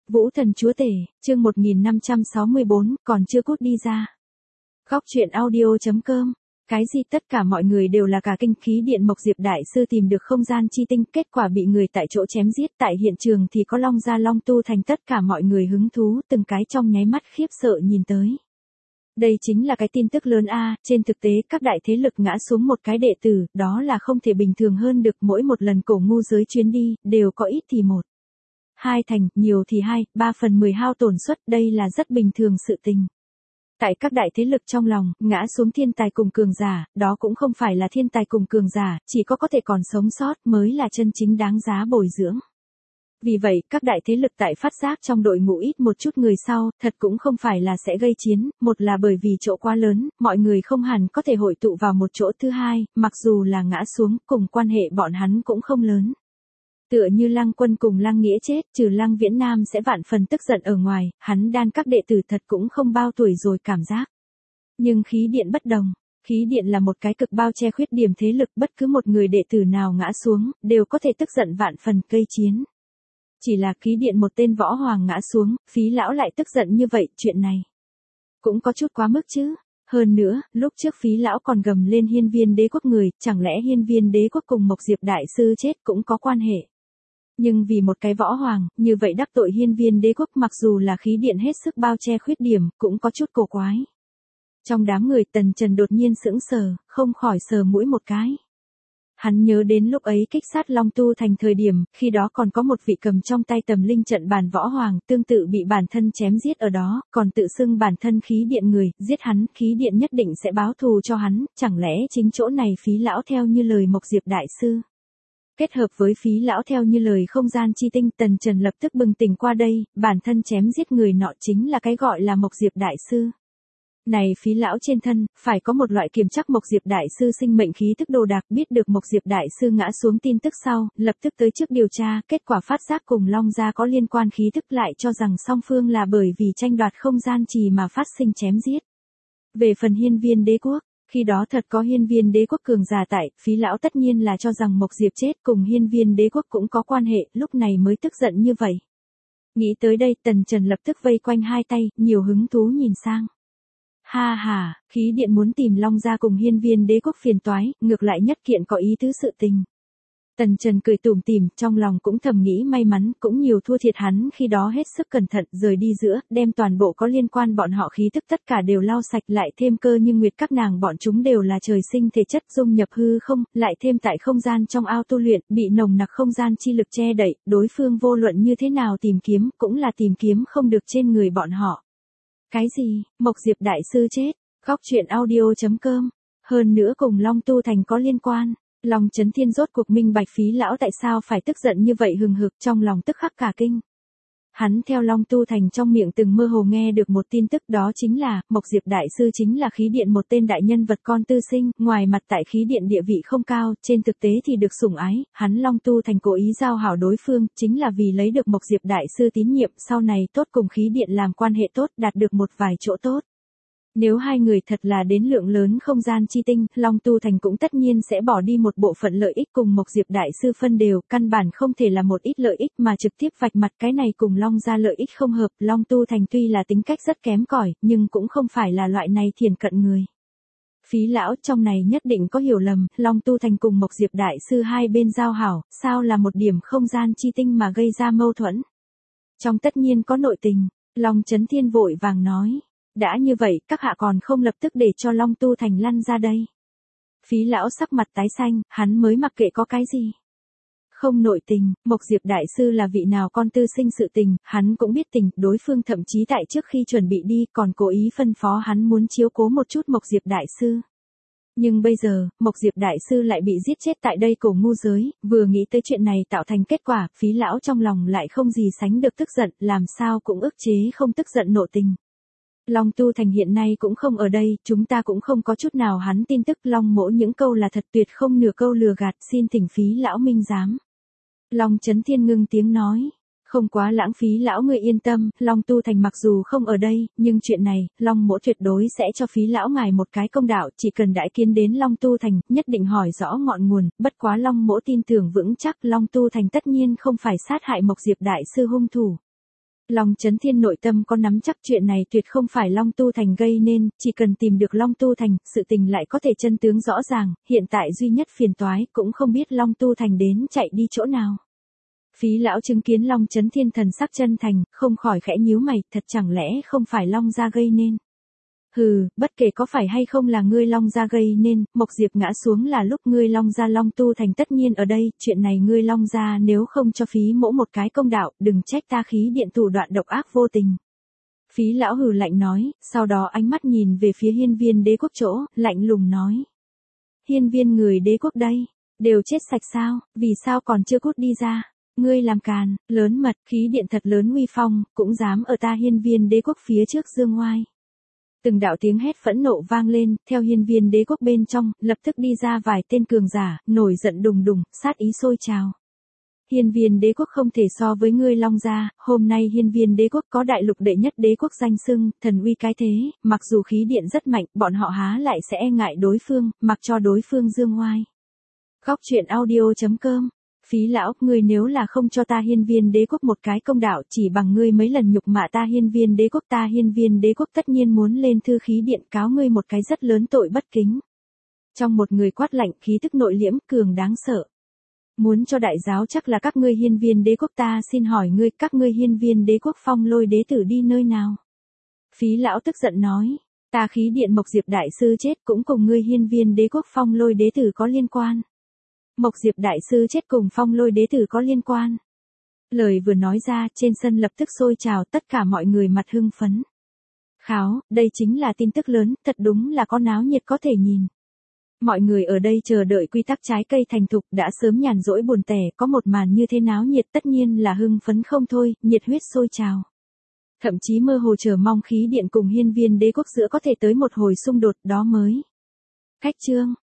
Vũ thần chúa tể, chương 1564, còn chưa cút đi ra. Góc truyện audio.com. Cái gì tất cả mọi người đều là cả kinh, khí điện Mộc Diệp đại sư tìm được không gian chi tinh, kết quả bị người tại chỗ chém giết, tại hiện trường thì có Long Gia Long Tu Thành, tất cả mọi người hứng thú, từng cái trong nháy mắt khiếp sợ nhìn tới. Đây chính là cái tin tức lớn a, trên thực tế các đại thế lực ngã xuống một cái đệ tử, đó là không thể bình thường hơn được, mỗi một lần cổ ngu giới chuyến đi, đều có ít thì 1, 2 thành, nhiều thì 2, 3/10 hao tổn suất, đây là rất bình thường sự tình. Tại các đại thế lực trong lòng, ngã xuống thiên tài cùng cường giả, đó cũng không phải là thiên tài cùng cường giả, chỉ có thể còn sống sót mới là chân chính đáng giá bồi dưỡng. Vì vậy, các đại thế lực tại phát giác trong đội ngũ ít một chút người sau, thật cũng không phải là sẽ gây chiến, một là bởi vì chỗ quá lớn, mọi người không hẳn có thể hội tụ vào một chỗ, thứ hai, mặc dù là ngã xuống, cùng quan hệ bọn hắn cũng không lớn. Tựa như Lăng Quân cùng Lăng Nghĩa chết, trừ Lăng Viễn Nam sẽ vạn phần tức giận ở ngoài, hắn đan các đệ tử thật cũng không bao tuổi rồi cảm giác. Nhưng khí điện bất đồng, khí điện là một cái cực bao che khuyết điểm thế lực, bất cứ một người đệ tử nào ngã xuống, đều có thể tức giận vạn phần gây chiến. Chỉ là khí điện một tên võ hoàng ngã xuống, Phí lão lại tức giận như vậy, chuyện này cũng có chút quá mức chứ. Hơn nữa, lúc trước Phí lão còn gầm lên Hiên Viên Đế Quốc người, chẳng lẽ Hiên Viên Đế Quốc cùng Mộc Diệp đại sư chết cũng có quan hệ. Nhưng vì một cái võ hoàng, như vậy đắc tội Hiên Viên Đế Quốc, mặc dù là khí điện hết sức bao che khuyết điểm, cũng có chút cổ quái. Trong đám người, Tần Trần đột nhiên sững sờ, không khỏi sờ mũi một cái. Hắn nhớ đến lúc ấy kích sát Long Tu Thành thời điểm, khi đó còn có một vị cầm trong tay tầm linh trận bàn võ hoàng, tương tự bị bản thân chém giết ở đó, còn tự xưng bản thân khí điện người, giết hắn, khí điện nhất định sẽ báo thù cho hắn, chẳng lẽ chính chỗ này Phí lão theo như lời Mộc Diệp đại sư. Kết hợp với Phí lão theo như lời không gian chi tinh, Tần Trần lập tức bừng tỉnh qua đây, bản thân chém giết người nọ chính là cái gọi là Mộc Diệp đại sư. Này Phí lão trên thân, phải có một loại kiểm chắc Mộc Diệp đại sư sinh mệnh khí tức đồ đạc, biết được Mộc Diệp đại sư ngã xuống tin tức sau, lập tức tới trước điều tra, kết quả phát giác cùng Long gia có liên quan khí tức, lại cho rằng song phương là bởi vì tranh đoạt không gian trì mà phát sinh chém giết. Về phần Hiên Viên Đế Quốc, khi đó thật có Hiên Viên Đế Quốc cường giả tại, Phí lão tất nhiên là cho rằng Mộc Diệp chết cùng Hiên Viên Đế Quốc cũng có quan hệ, lúc này mới tức giận như vậy. Nghĩ tới đây, Tần Trần lập tức vây quanh hai tay, nhiều hứng thú nhìn sang. Ha ha, khí điện muốn tìm Long gia cùng Hiên Viên Đế Quốc phiền toái, ngược lại nhất kiện có ý tứ sự tình. Tần Trần cười tủm tỉm, trong lòng cũng thầm nghĩ may mắn, cũng nhiều thua thiệt hắn khi đó hết sức cẩn thận, rời đi giữa, đem toàn bộ có liên quan bọn họ khí tức tất cả đều lau sạch, lại thêm Cơ Như Nguyệt các nàng bọn chúng đều là trời sinh thể chất dung nhập hư không, lại thêm tại không gian trong ao tu luyện, bị nồng nặc không gian chi lực che đậy, đối phương vô luận như thế nào tìm kiếm, cũng là tìm kiếm không được trên người bọn họ. Cái gì, Mộc Diệp đại sư chết, góc truyện audio.com, hơn nữa cùng Long Tu Thành có liên quan. Long Chấn Thiên rốt cuộc minh bạch Phí lão tại sao phải tức giận như vậy, hừng hực trong lòng tức khắc cả kinh. Hắn theo Long Tu Thành trong miệng từng mơ hồ nghe được một tin tức, đó chính là, Mộc Diệp đại sư chính là khí điện một tên đại nhân vật con tư sinh, ngoài mặt tại khí điện địa vị không cao, trên thực tế thì được sủng ái, hắn Long Tu Thành cố ý giao hảo đối phương, chính là vì lấy được Mộc Diệp đại sư tín nhiệm, sau này tốt cùng khí điện làm quan hệ tốt, đạt được một vài chỗ tốt. Nếu hai người thật là đến lượng lớn không gian chi tinh, Long Tu Thành cũng tất nhiên sẽ bỏ đi một bộ phận lợi ích cùng Mộc Diệp đại sư phân đều, căn bản không thể là một ít lợi ích mà trực tiếp vạch mặt, cái này cùng Long gia lợi ích không hợp. Long Tu Thành tuy là tính cách rất kém cỏi, nhưng cũng không phải là loại này thiền cận người. Phí lão trong này nhất định có hiểu lầm, Long Tu Thành cùng Mộc Diệp đại sư hai bên giao hảo, sao là một điểm không gian chi tinh mà gây ra mâu thuẫn. Trong tất nhiên có nội tình, Long Chấn Thiên vội vàng nói. Đã như vậy, các hạ còn không lập tức để cho Long Tu Thành lăn ra đây. Phí lão sắc mặt tái xanh, hắn mới mặc kệ có cái gì. Không nội tình, Mộc Diệp đại sư là vị nào con tư sinh sự tình, hắn cũng biết tình, đối phương thậm chí tại trước khi chuẩn bị đi còn cố ý phân phó hắn muốn chiếu cố một chút Mộc Diệp đại sư. Nhưng bây giờ, Mộc Diệp đại sư lại bị giết chết tại đây cổ ngu giới, vừa nghĩ tới chuyện này tạo thành kết quả, Phí lão trong lòng lại không gì sánh được tức giận, làm sao cũng ức chế không tức giận nộ tình. Long Tu Thành hiện nay cũng không ở đây, chúng ta cũng không có chút nào hắn tin tức, Long mỗ những câu là thật, tuyệt không nửa câu lừa gạt, xin thỉnh Phí lão minh giám. Long Chấn Thiên ngưng tiếng nói, không quá lãng phí lão người yên tâm, Long Tu Thành mặc dù không ở đây, nhưng chuyện này, Long mỗ tuyệt đối sẽ cho Phí lão ngài một cái công đạo, chỉ cần đãi kiến đến Long Tu Thành, nhất định hỏi rõ ngọn nguồn, bất quá Long mỗ tin tưởng vững chắc Long Tu Thành tất nhiên không phải sát hại Mộc Diệp đại sư hung thủ. Long Chấn Thiên nội tâm có nắm chắc chuyện này tuyệt không phải Long Tu Thành gây nên, chỉ cần tìm được Long Tu Thành, sự tình lại có thể chân tướng rõ ràng, hiện tại duy nhất phiền toái cũng không biết Long Tu Thành đến chạy đi chỗ nào. Phí lão chứng kiến Long Chấn Thiên thần sắc chân thành, không khỏi khẽ nhíu mày, thật chẳng lẽ không phải Long gia gây nên. Hừ, bất kể có phải hay không là ngươi Long gia gây nên, Mộc Diệp ngã xuống là lúc ngươi Long gia Long Tu Thành tất nhiên ở đây, chuyện này ngươi Long gia nếu không cho Phí mỗ một cái công đạo, đừng trách ta khí điện thủ đoạn độc ác vô tình. Phí lão hừ lạnh nói, sau đó ánh mắt nhìn về phía hiên viên đế quốc chỗ, lạnh lùng nói. Hiên viên người đế quốc đây, đều chết sạch sao, vì sao còn chưa cút đi ra. Ngươi làm càn, lớn mật, khí điện thật lớn uy phong, cũng dám ở ta hiên viên đế quốc phía trước dương ngoai. Từng đạo tiếng hét phẫn nộ vang lên, theo hiên viên đế quốc bên trong, lập tức đi ra vài tên cường giả, nổi giận đùng đùng, sát ý sôi trào. Hiên viên đế quốc không thể so với ngươi Long gia, hôm nay hiên viên đế quốc có đại lục đệ nhất đế quốc danh xưng, thần uy cái thế, mặc dù khí điện rất mạnh, bọn họ há lại sẽ e ngại đối phương, mặc cho đối phương dương ngoai. Góc truyện audio.com. Phí lão, ngươi nếu là không cho ta hiên viên đế quốc một cái công đạo, chỉ bằng ngươi mấy lần nhục mạ ta hiên viên đế quốc tất nhiên muốn lên thư khí điện cáo ngươi một cái rất lớn tội bất kính. Trong một người quát lạnh, khí tức nội liễm, cường đáng sợ. Muốn cho đại giáo chắc là các ngươi hiên viên đế quốc, ta xin hỏi ngươi, các ngươi hiên viên đế quốc Phong Lôi đế tử đi nơi nào? Phí lão tức giận nói, ta khí điện Mộc Diệp đại sư chết cũng cùng ngươi hiên viên đế quốc Phong Lôi đế tử có liên quan. Mộc Diệp đại sư chết cùng Phong Lôi đế tử có liên quan. Lời vừa nói ra, trên sân lập tức sôi trào, tất cả mọi người mặt hưng phấn. Kháo, đây chính là tin tức lớn, thật đúng là có náo nhiệt có thể nhìn. Mọi người ở đây chờ đợi quy tắc trái cây thành thục, đã sớm nhàn rỗi buồn tẻ, có một màn như thế náo nhiệt tất nhiên là hưng phấn không thôi, nhiệt huyết sôi trào. Thậm chí mơ hồ chờ mong khí điện cùng hiên viên đế quốc giữa có thể tới một hồi xung đột, đó mới. Cách chương.